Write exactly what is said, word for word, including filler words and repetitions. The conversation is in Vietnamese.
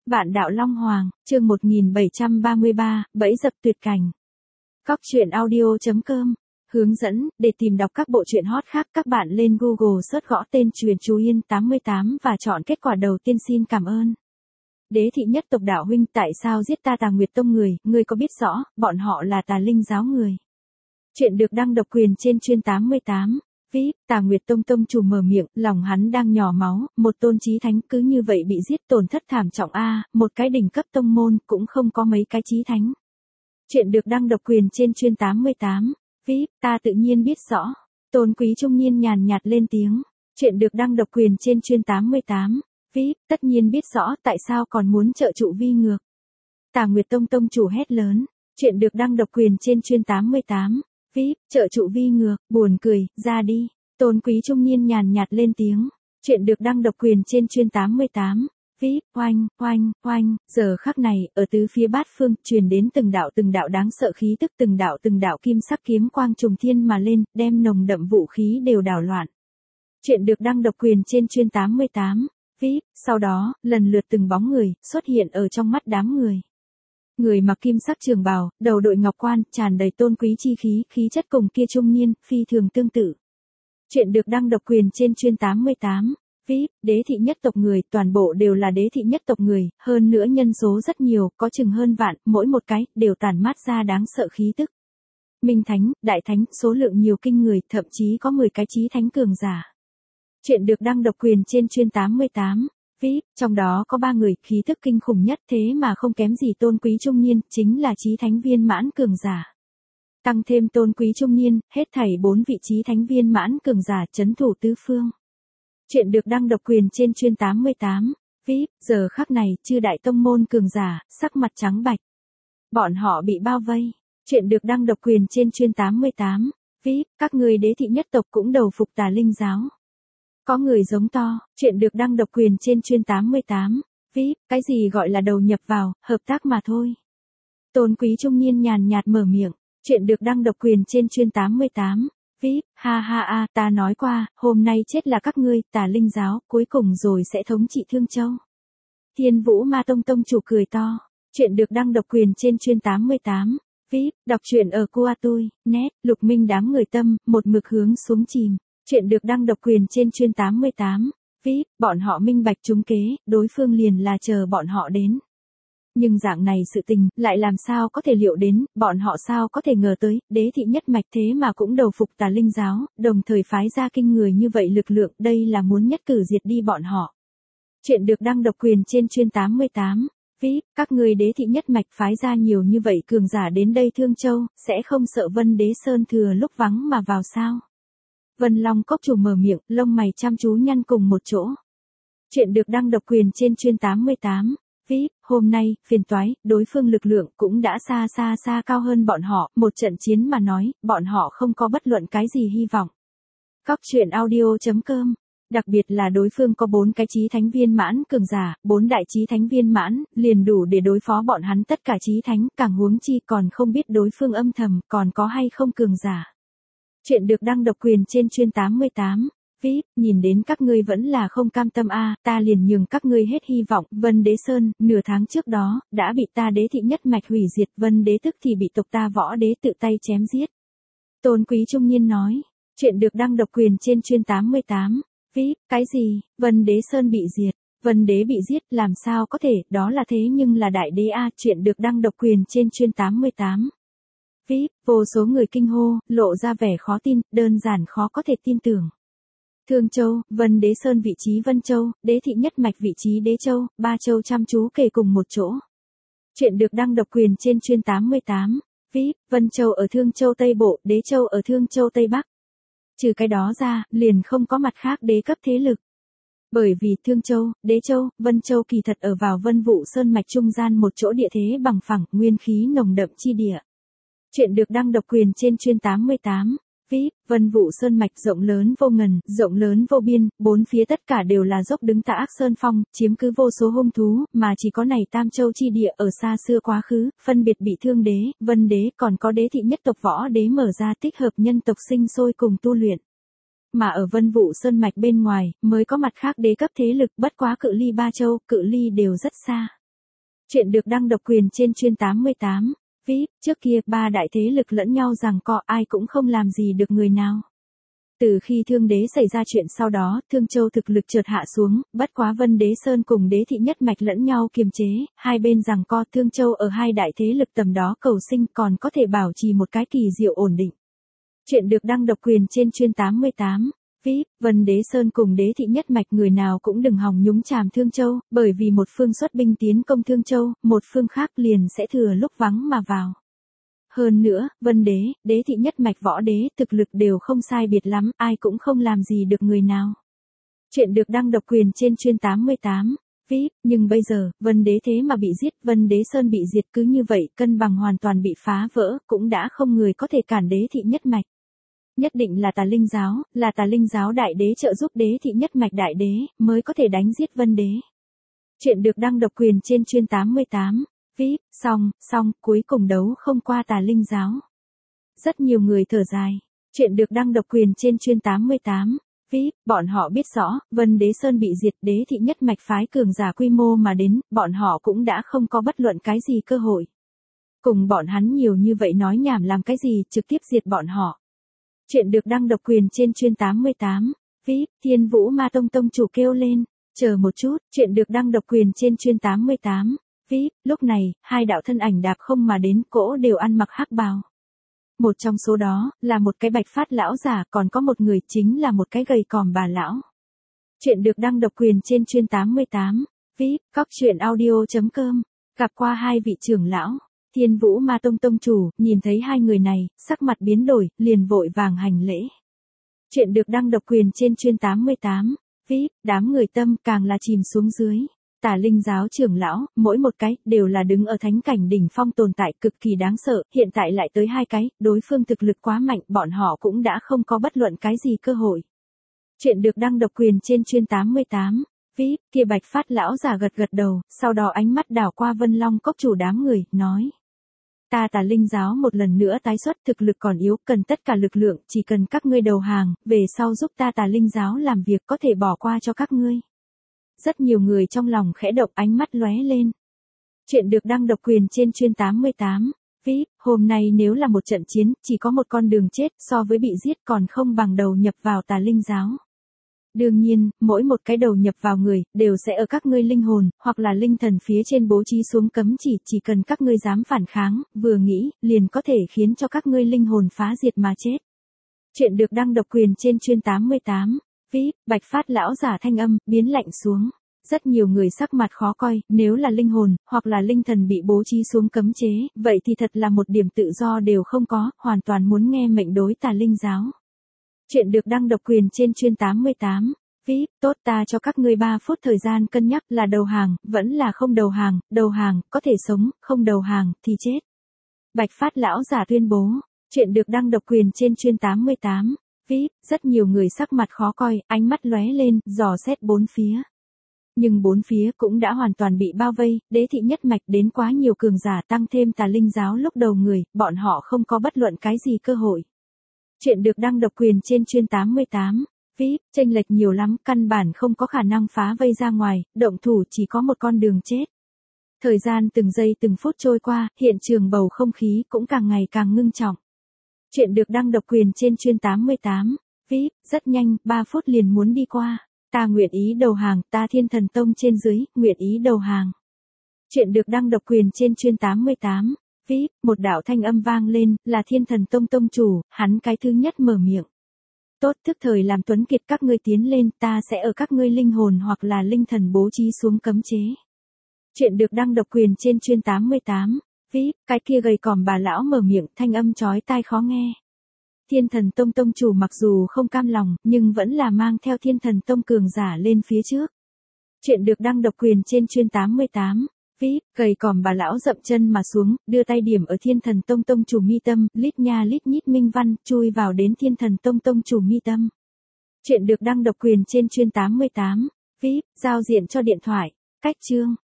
Vạn đạo Long Hoàng, chương một nghìn bảy trăm ba mươi ba, bẫy dập tuyệt cảnh. Cóc truyện audio chấm com. Hướng dẫn, để tìm đọc các bộ truyện hot khác các bạn lên Google search gõ tên Truyện Chú Yên tám mươi tám và chọn kết quả đầu tiên. Xin cảm ơn. Đế thị nhất tộc đạo huynh, tại sao giết ta Tà Nguyệt Tông người, ngươi có biết rõ, bọn họ là Tà Linh giáo người. Chuyện được đăng độc quyền trên Truyện tám mươi tám. Vĩ, Tà Nguyệt Tông tông chủ mở miệng, lòng hắn đang nhỏ máu, một tôn chí thánh cứ như vậy bị giết, tổn thất thảm trọng a, một cái đỉnh cấp tông môn cũng không có mấy cái chí thánh. Chuyện được đăng độc quyền trên Truyện tám mươi tám. Vĩ, ta tự nhiên biết rõ. Tôn quý trung niên nhàn nhạt lên tiếng. Chuyện được đăng độc quyền trên Truyện tám mươi tám. Vĩ, tất nhiên biết rõ, tại sao còn muốn trợ trụ vi ngược. Tà Nguyệt Tông tông chủ hét lớn. Chuyện được đăng độc quyền trên Truyện tám mươi tám. Vĩ, trợ trụ vi ngược, buồn cười, ra đi. Tôn quý trung niên nhàn nhạt lên tiếng. Chuyện được đăng độc quyền trên Truyện tám mươi tám. Vĩ, oanh, oanh, oanh, giờ khắc này, ở tứ phía bát phương, truyền đến từng đạo từng đạo đáng sợ khí tức, từng đạo từng đạo kim sắc kiếm quang trùng thiên mà lên, đem nồng đậm vũ khí đều đảo loạn. Chuyện được đăng độc quyền trên Truyện tám mươi tám. Vĩ, sau đó, lần lượt từng bóng người, xuất hiện ở trong mắt đám người. Người mặc kim sắc trường bào, đầu đội ngọc quan, tràn đầy tôn quý chi khí, khí chất cùng kia trung niên, phi thường tương tự. Chuyện được đăng độc quyền trên Truyện tám mươi tám. Vĩ, đế thị nhất tộc người, toàn bộ đều là đế thị nhất tộc người, hơn nữa nhân số rất nhiều, có chừng hơn vạn, mỗi một cái, đều tản mát ra đáng sợ khí tức. Minh Thánh, Đại Thánh, số lượng nhiều kinh người, thậm chí có mười cái chí thánh cường giả. Chuyện được đăng độc quyền trên Truyện tám mươi tám. Vĩ, trong đó có ba người, khí tức kinh khủng nhất thế mà không kém gì tôn quý trung niên, chính là chí thánh viên mãn cường giả. Tăng thêm tôn quý trung niên, hết thảy bốn vị chí thánh viên mãn cường giả chấn thủ tứ phương. Chuyện được đăng độc quyền trên Truyện tám mươi tám. Vĩ, giờ khắc này, chư đại tông môn cường giả, sắc mặt trắng bạch. Bọn họ bị bao vây. Chuyện được đăng độc quyền trên Truyện tám mươi tám. Vĩ, các người đế thị nhất tộc cũng đầu phục Tà Linh giáo. Có người giống to. Chuyện được đăng độc quyền trên Truyện tám mươi tám. Vĩ, cái gì gọi là đầu nhập vào, hợp tác mà thôi. Tôn quý trung niên nhàn nhạt mở miệng. Chuyện được đăng độc quyền trên Truyện tám mươi tám. Vĩ, ha ha a, ta nói qua, hôm nay chết là các ngươi, Tà Linh giáo, cuối cùng rồi sẽ thống trị Thương Châu. Thiên Vũ Ma Tông tông chủ cười to. Chuyện được đăng độc quyền trên Truyện tám mươi tám. Vĩ, đọc truyện ở Cua Tôi, net, Lục Minh đám người tâm, một mực hướng xuống chìm. Chuyện được đăng độc quyền trên Truyện tám mươi tám. Vĩ, bọn họ minh bạch trúng kế, đối phương liền là chờ bọn họ đến. Nhưng dạng này sự tình, lại làm sao có thể liệu đến, bọn họ sao có thể ngờ tới, đế thị nhất mạch thế mà cũng đầu phục Tà Linh giáo, đồng thời phái ra kinh người như vậy lực lượng, đây là muốn nhất cử diệt đi bọn họ. Chuyện được đăng độc quyền trên Truyện tám mươi tám. Vĩ, các người đế thị nhất mạch phái ra nhiều như vậy cường giả đến đây Thương Châu, sẽ không sợ Vân Đế Sơn thừa lúc vắng mà vào sao? Vân Long Cốc chủ mở miệng, lông mày chăm chú nhăn cùng một chỗ. Chuyện được đăng độc quyền trên Truyện tám mươi tám. Vĩ, hôm nay, phiền toái, đối phương lực lượng cũng đã xa xa xa cao hơn bọn họ, một trận chiến mà nói, bọn họ không có bất luận cái gì hy vọng. Cóc truyện audio chấm com. Đặc biệt là đối phương có bốn cái chí thánh viên mãn cường giả, bốn đại chí thánh viên mãn, liền đủ để đối phó bọn hắn tất cả chí thánh, càng huống chi còn không biết đối phương âm thầm, còn có hay không cường giả. Chuyện được đăng độc quyền trên Truyện tám mươi tám. Vĩ, nhìn đến các ngươi vẫn là không cam tâm a, ta liền nhường các ngươi hết hy vọng. Vân Đế Sơn, nửa tháng trước đó, đã bị ta đế thị nhất mạch hủy diệt, Vân Đế tức thì bị tộc ta Võ Đế tự tay chém giết. Tôn quý trung niên nói. Chuyện được đăng độc quyền trên Truyện tám mươi tám. Vĩ, cái gì, Vân Đế Sơn bị diệt, Vân Đế bị giết, làm sao có thể, đó là thế nhưng là đại đế a. Chuyện được đăng độc quyền trên Truyện tám mươi tám. Vĩ, vô số người kinh hô, lộ ra vẻ khó tin, đơn giản khó có thể tin tưởng. Thương Châu, Vân Đế Sơn vị trí Vân Châu, đế thị nhất mạch vị trí Đế Châu, ba châu chăm chú kề cùng một chỗ. Chuyện được đăng độc quyền trên Truyện tám mươi tám. Vĩ, Vân Châu ở Thương Châu Tây Bộ, Đế Châu ở Thương Châu Tây Bắc. Trừ cái đó ra, liền không có mặt khác đế cấp thế lực. Bởi vì Thương Châu, Đế Châu, Vân Châu kỳ thật ở vào Vân Vũ Sơn mạch trung gian một chỗ địa thế bằng phẳng, nguyên khí nồng đậm chi địa. Chuyện được đăng độc quyền trên Truyện tám mươi tám. Vĩ, Vân Vũ Sơn mạch rộng lớn vô ngần, rộng lớn vô biên, bốn phía tất cả đều là dốc đứng tà ác sơn phong, chiếm cứ vô số hung thú, mà chỉ có này Tam Châu chi địa ở xa xưa quá khứ, phân biệt bị Thương Đế, Vân Đế, còn có đế thị nhất tộc Võ Đế mở ra tích hợp nhân tộc sinh sôi cùng tu luyện. Mà ở Vân Vũ Sơn mạch bên ngoài, mới có mặt khác đế cấp thế lực, bất quá cự ly ba châu, cự ly đều rất xa. Chuyện được đăng độc quyền trên chuyên tám mươi tám. vê i pê, trước kia, ba đại thế lực lẫn nhau giằng co ai cũng không làm gì được người nào. Từ khi Thương Đế xảy ra chuyện sau đó, Thương Châu thực lực chợt hạ xuống, bất quá Vân Đế Sơn cùng Đế Thị Nhất Mạch lẫn nhau kiềm chế, hai bên giằng co Thương Châu ở hai đại thế lực tầm đó cầu sinh còn có thể bảo trì một cái kỳ diệu ổn định. Chuyện được đăng độc quyền trên chuyên tám mươi tám. vê i pê, Vân Đế Sơn cùng Đế Thị Nhất Mạch người nào cũng đừng hòng nhúng chàm Thương Châu, bởi vì một phương xuất binh tiến công Thương Châu, một phương khác liền sẽ thừa lúc vắng mà vào. Hơn nữa, Vân Đế, Đế Thị Nhất Mạch Võ Đế thực lực đều không sai biệt lắm, ai cũng không làm gì được người nào. Chuyện được đăng độc quyền trên chuyên tám mươi tám. vê i pê, nhưng bây giờ, Vân Đế thế mà bị giết, Vân Đế Sơn bị diệt cứ như vậy, cân bằng hoàn toàn bị phá vỡ, cũng đã không người có thể cản Đế Thị Nhất Mạch. Nhất định là Tà Linh giáo, là Tà Linh giáo đại đế trợ giúp Đế Thị Nhất Mạch đại đế, mới có thể đánh giết Vân Đế. Chuyện được đăng độc quyền trên chuyên tám mươi tám. vê i pê, xong, xong, cuối cùng đấu không qua Tà Linh giáo. Rất nhiều người thở dài. Chuyện được đăng độc quyền trên chuyên tám mươi tám. vê i pê, bọn họ biết rõ, Vân Đế Sơn bị diệt, Đế Thị Nhất Mạch phái cường giả quy mô mà đến, bọn họ cũng đã không có bất luận cái gì cơ hội. Cùng bọn hắn nhiều như vậy nói nhảm làm cái gì, trực tiếp diệt bọn họ. Chuyện được đăng độc quyền trên chuyên tám mươi tám. vê i pê, Thiên Vũ Ma Tông Tông chủ kêu lên. Chờ một chút, chuyện được đăng độc quyền trên chuyên tám mươi tám. vê i pê, lúc này, hai đạo thân ảnh đạp không mà đến, cỗ đều ăn mặc hắc bào. Một trong số đó, là một cái bạch phát lão giả, còn có một người chính là một cái gầy còm bà lão. Chuyện được đăng độc quyền trên chuyên tám mươi tám. vê i pê, cóc truyện audio chấm com. Gặp qua hai vị trưởng lão. Thiên Vũ Ma Tông Tông chủ, nhìn thấy hai người này, sắc mặt biến đổi, liền vội vàng hành lễ. Chuyện được đăng độc quyền trên chuyên tám mươi tám. vê i pê, đám người tâm càng là chìm xuống dưới. Tà Linh giáo trưởng lão, mỗi một cái, đều là đứng ở thánh cảnh đỉnh phong tồn tại cực kỳ đáng sợ, hiện tại lại tới hai cái, đối phương thực lực quá mạnh, bọn họ cũng đã không có bất luận cái gì cơ hội. Chuyện được đăng độc quyền trên chuyên tám mươi tám. vê i pê, kia bạch phát lão giả gật gật đầu, sau đó ánh mắt đảo qua Vân Long cốc chủ đám người, nói. Ta Tà Linh giáo một lần nữa tái xuất, thực lực còn yếu, cần tất cả lực lượng, chỉ cần các ngươi đầu hàng, về sau giúp ta Tà Linh giáo làm việc có thể bỏ qua cho các ngươi. Rất nhiều người trong lòng khẽ động, ánh mắt lóe lên. Chuyện được đăng độc quyền trên chuyên tám mươi tám. vê i pê, hôm nay nếu là một trận chiến, chỉ có một con đường chết, so với bị giết còn không bằng đầu nhập vào Tà Linh giáo. Đương nhiên, mỗi một cái đầu nhập vào người, đều sẽ ở các ngươi linh hồn, hoặc là linh thần phía trên bố trí xuống cấm chỉ, chỉ cần các ngươi dám phản kháng, vừa nghĩ, liền có thể khiến cho các ngươi linh hồn phá diệt mà chết. Chuyện được đăng độc quyền trên chuyên tám mươi tám. vê i pê, bạch phát lão giả thanh âm, biến lạnh xuống. Rất nhiều người sắc mặt khó coi, nếu là linh hồn, hoặc là linh thần bị bố trí xuống cấm chế, vậy thì thật là một điểm tự do đều không có, hoàn toàn muốn nghe mệnh đối Tà Linh giáo. Chuyện được đăng độc quyền trên chuyên tám mươi tám. vê i pê, tốt, ta cho các ngươi ba phút thời gian cân nhắc, là đầu hàng, vẫn là không đầu hàng, đầu hàng, có thể sống, không đầu hàng, thì chết. Bạch phát lão giả tuyên bố. Chuyện được đăng độc quyền trên chuyên tám mươi tám. vê i pê, rất nhiều người sắc mặt khó coi, ánh mắt lóe lên, dò xét bốn phía. Nhưng bốn phía cũng đã hoàn toàn bị bao vây, Đế Thị Nhất Mạch đến quá nhiều cường giả tăng thêm Tà Linh giáo lúc đầu người, bọn họ không có bất luận cái gì cơ hội. Chuyện được đăng độc quyền trên chuyên tám mươi tám. vê i pê, chênh lệch nhiều lắm, căn bản không có khả năng phá vây ra ngoài, động thủ chỉ có một con đường chết. Thời gian từng giây từng phút trôi qua, hiện trường bầu không khí cũng càng ngày càng ngưng trọng. Chuyện được đăng độc quyền trên chuyên tám mươi tám. vê i pê, rất nhanh, ba phút liền muốn đi qua. Ta nguyện ý đầu hàng, ta Thiên Thần Tông trên dưới, nguyện ý đầu hàng. Chuyện được đăng độc quyền trên chuyên tám mươi tám. vê i pê, một đạo thanh âm vang lên, là Thiên Thần Tông Tông chủ, hắn cái thứ nhất mở miệng. Tốt, thức thời làm tuấn kiệt, các ngươi tiến lên, ta sẽ ở các ngươi linh hồn hoặc là linh thần bố trí xuống cấm chế. Chuyện được đăng độc quyền trên chuyên tám mươi tám. vê i pê, cái kia gầy còm bà lão mở miệng, thanh âm chói tai khó nghe. Thiên Thần Tông Tông chủ mặc dù không cam lòng, nhưng vẫn là mang theo Thiên Thần Tông cường giả lên phía trước. Chuyện được đăng độc quyền trên chuyên tám mươi tám. vê i pê, gầy còm bà lão dậm chân mà xuống, đưa tay điểm ở Thiên Thần Tông Tông chủ mi tâm, lít nha lít nhít minh văn, chui vào đến Thiên Thần Tông Tông chủ mi tâm. Chuyện được đăng độc quyền trên chuyên tám mươi tám. vê i pê, giao diện cho điện thoại. Cách chương.